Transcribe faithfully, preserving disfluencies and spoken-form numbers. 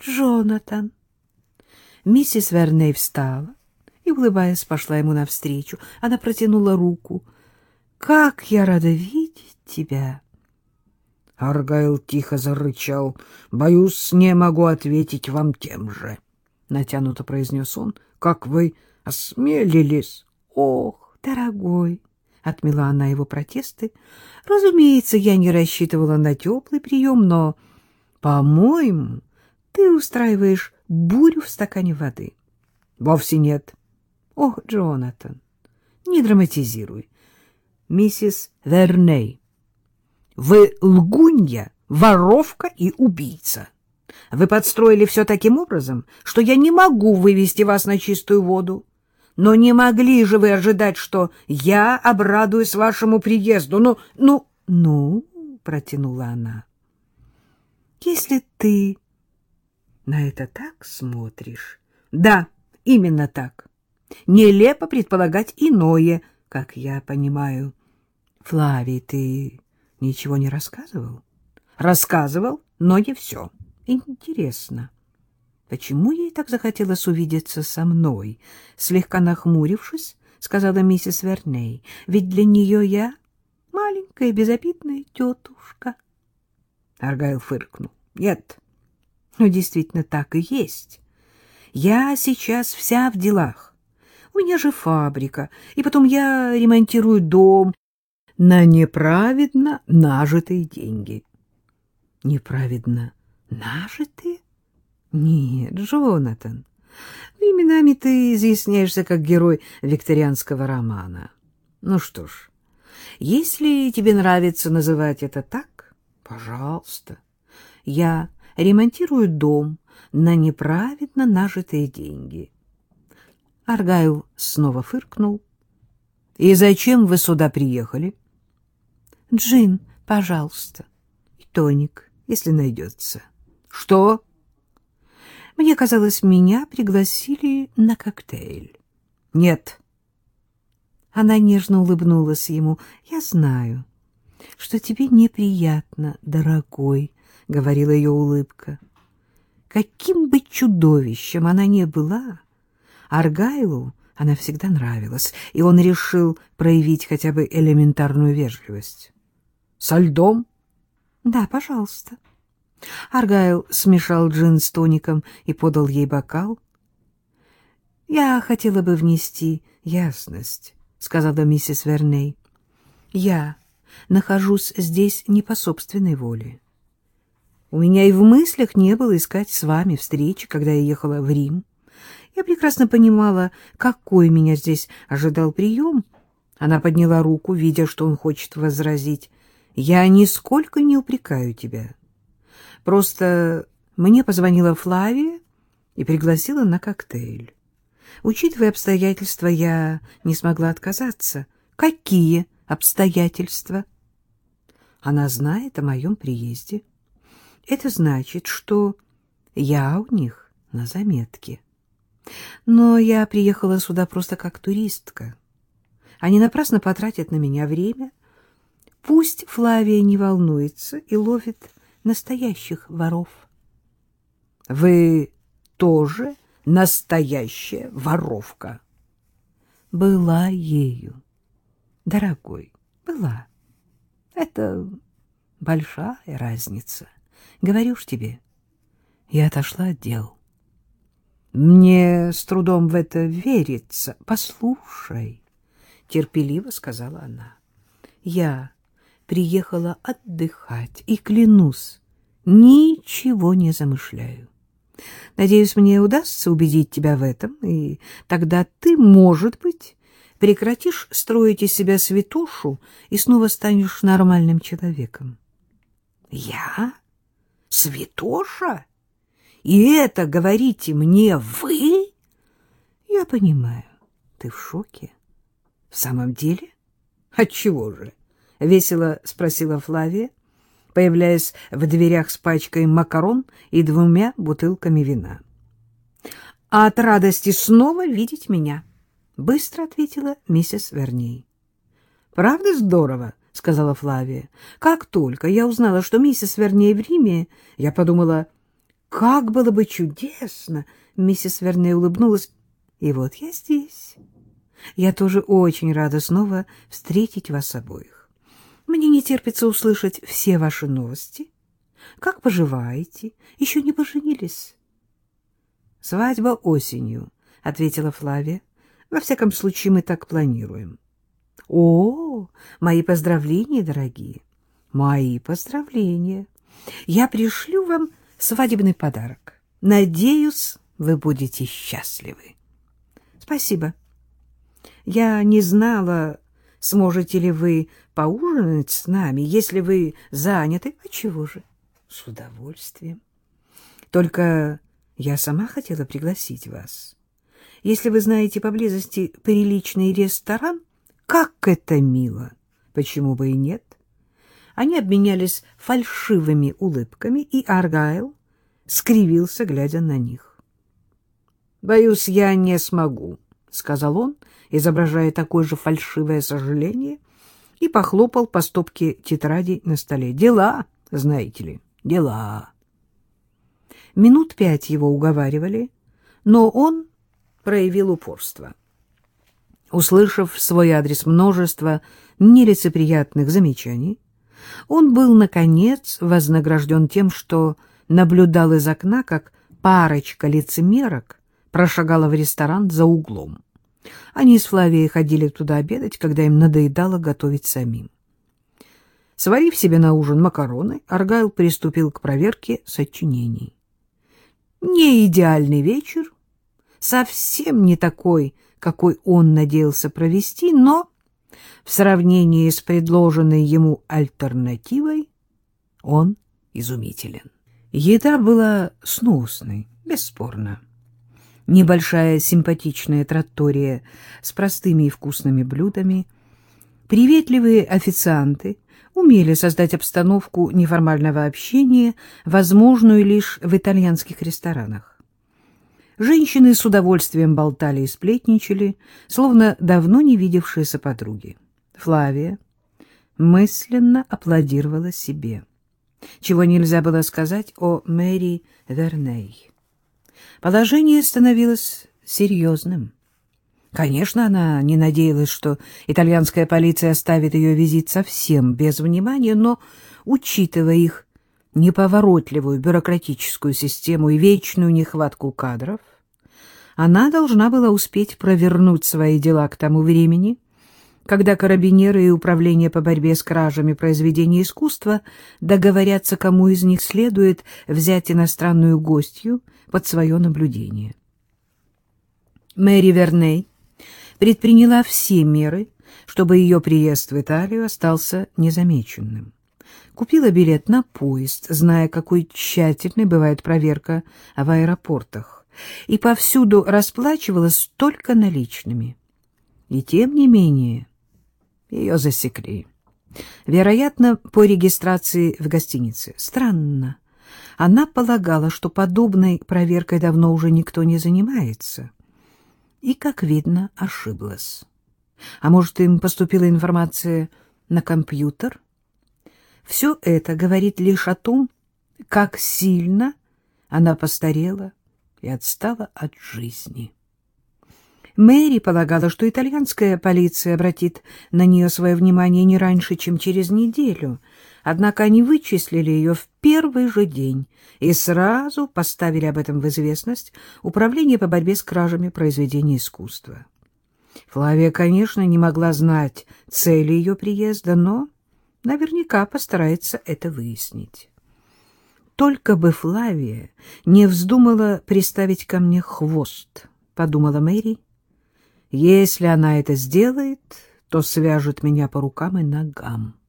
Джонатан. Миссис Верней встала и, улыбаясь, пошла ему навстречу. Она протянула руку. — Как я рада видеть тебя! Аргайл тихо зарычал. — Боюсь, не могу ответить вам тем же, — натянуто произнес он. — Как вы осмелились? — Ох, дорогой! — отмела она его протесты. — Разумеется, я не рассчитывала на теплый прием, но, по-моему, ты устраиваешь бурю в стакане воды. — Вовсе нет. — Ох, Джонатан, не драматизируй. Миссис Верней, вы лгунья, воровка и убийца. Вы подстроили все таким образом, что я не могу вывести вас на чистую воду. Но не могли же вы ожидать, что я обрадуюсь вашему приезду? Ну, ну, ну, протянула она. Если ты на это так смотришь. Да, именно так. Нелепо предполагать иное, как я понимаю. Флавий, ты ничего не рассказывал? Рассказывал, но не все. Интересно, почему ей так захотелось увидеться со мной? Слегка нахмурившись, сказала миссис Верней. Ведь для нее я маленькая безобидная тетушка. Аргайл фыркнул. Нет, ну действительно так и есть. Я сейчас вся в делах. У меня же фабрика, и потом я ремонтирую дом на неправедно нажитые деньги. Неправедно нажитые? Нет, Джонатан, временами ты изъясняешься как герой викторианского романа. Ну что ж, если тебе нравится называть это так, пожалуйста. Я ремонтирую дом на неправедно нажитые деньги. Аргайл снова фыркнул. — И зачем вы сюда приехали? — Джин, пожалуйста, и тоник, если найдется. — Что? — Мне казалось, меня пригласили на коктейль. — Нет. Она нежно улыбнулась ему. — Я знаю, что тебе неприятно, дорогой, — говорила ее улыбка. Каким бы чудовищем она ни была, Аргайлу она всегда нравилась, и он решил проявить хотя бы элементарную вежливость. — Со льдом? — Да, пожалуйста. Аргайл смешал джин с тоником и подал ей бокал. — Я хотела бы внести ясность, — сказала миссис Верней. — Я нахожусь здесь не по собственной воле. У меня и в мыслях не было искать с вами встречи, когда я ехала в Рим. Я прекрасно понимала, какой меня здесь ожидал прием. Она подняла руку, видя, что он хочет возразить. Я нисколько не упрекаю тебя. Просто мне позвонила Флавия и пригласила на коктейль. Учитывая обстоятельства, я не смогла отказаться. Какие обстоятельства? Она знает о моем приезде. Это значит, что я у них на заметке. Но я приехала сюда просто как туристка. Они напрасно потратят на меня время. Пусть Флавия не волнуется и ловит настоящих воров. — Вы тоже настоящая воровка? — Была ею, дорогой, была. Это большая разница. Говорю ж тебе, я отошла от дел. Мне с трудом в это верится. Послушай, терпеливо сказала она. Я приехала отдыхать и, клянусь, ничего не замышляю. Надеюсь, мне удастся убедить тебя в этом, и тогда ты, может быть, прекратишь строить из себя святошу и снова станешь нормальным человеком. Я? Святоша? И это говорите мне вы? Я понимаю, ты в шоке. В самом деле? Отчего же? Весело спросила Флавия, появляясь в дверях с пачкой макарон и двумя бутылками вина. А от радости снова видеть меня, быстро ответила миссис Верней. Правда здорово? — сказала Флавия. — Как только я узнала, что миссис Верней в Риме, я подумала, как было бы чудесно! Миссис Верней улыбнулась. И вот я здесь. Я тоже очень рада снова встретить вас обоих. Мне не терпится услышать все ваши новости. Как поживаете? Еще не поженились? Свадьба осенью, — ответила Флавия. Во всяком случае, мы так планируем. О, мои поздравления, дорогие. Мои поздравления. Я пришлю вам свадебный подарок. Надеюсь, вы будете счастливы. Спасибо. Я не знала, сможете ли вы поужинать с нами, если вы заняты. А чего же? С удовольствием. Только я сама хотела пригласить вас. Если вы знаете поблизости приличный ресторан, как это мило! Почему бы и нет? Они обменялись фальшивыми улыбками, и Аргайл скривился, глядя на них. — Боюсь, я не смогу, — сказал он, изображая такое же фальшивое сожаление, и похлопал по стопке тетрадей на столе. — Дела, знаете ли, дела. Минут пять его уговаривали, но он проявил упорство. Услышав в свой адрес множество нелицеприятных замечаний, он был, наконец, вознагражден тем, что наблюдал из окна, как парочка лицемерок прошагала в ресторан за углом. Они с Флавией ходили туда обедать, когда им надоедало готовить самим. Сварив себе на ужин макароны, Аргайл приступил к проверке сочинений. Не идеальный вечер, совсем не такой, какой он надеялся провести, но в сравнении с предложенной ему альтернативой он изумителен. Еда была сносной, бесспорно. Небольшая симпатичная траттория с простыми и вкусными блюдами. Приветливые официанты умели создать обстановку неформального общения, возможную лишь в итальянских ресторанах. Женщины с удовольствием болтали и сплетничали, словно давно не видевшиеся подруги. Флавия мысленно аплодировала себе, чего нельзя было сказать о Мэри Верней. Положение становилось серьезным. Конечно, она не надеялась, что итальянская полиция оставит ее визит совсем без внимания, но, учитывая их неповоротливую бюрократическую систему и вечную нехватку кадров, она должна была успеть провернуть свои дела к тому времени, когда карабинеры и управление по борьбе с кражами произведений искусства договорятся, кому из них следует взять иностранную гостью под свое наблюдение. Мэри Верней предприняла все меры, чтобы ее приезд в Италию остался незамеченным. Купила билет на поезд, зная, какой тщательной бывает проверка в аэропортах, и повсюду расплачивалась только наличными. И тем не менее ее засекли. Вероятно, по регистрации в гостинице. Странно. Она полагала, что подобной проверкой давно уже никто не занимается. И, как видно, ошиблась. А может, им поступила информация на компьютер? Все это говорит лишь о том, как сильно она постарела и отстала от жизни. Мэри полагала, что итальянская полиция обратит на нее свое внимание не раньше, чем через неделю, однако они вычислили ее в первый же день и сразу поставили об этом в известность Управление по борьбе с кражами произведений искусства. Флавия, конечно, не могла знать цели ее приезда, но наверняка постарается это выяснить. «Только бы Флавия не вздумала приставить ко мне хвост», — подумала Мэри. «Если она это сделает, то свяжет меня по рукам и ногам».